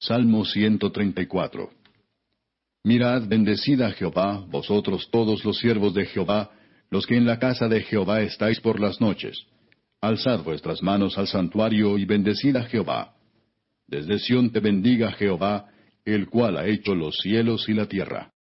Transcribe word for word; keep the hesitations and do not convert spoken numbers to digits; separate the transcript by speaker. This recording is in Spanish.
Speaker 1: Salmo ciento treinta y cuatro. Mirad, bendecid a Jehová, vosotros todos los siervos de Jehová, los que en la casa de Jehová estáis por las noches. Alzad vuestras manos al santuario y bendecid a Jehová. Desde Sión te bendiga Jehová, el cual ha hecho los cielos y la tierra.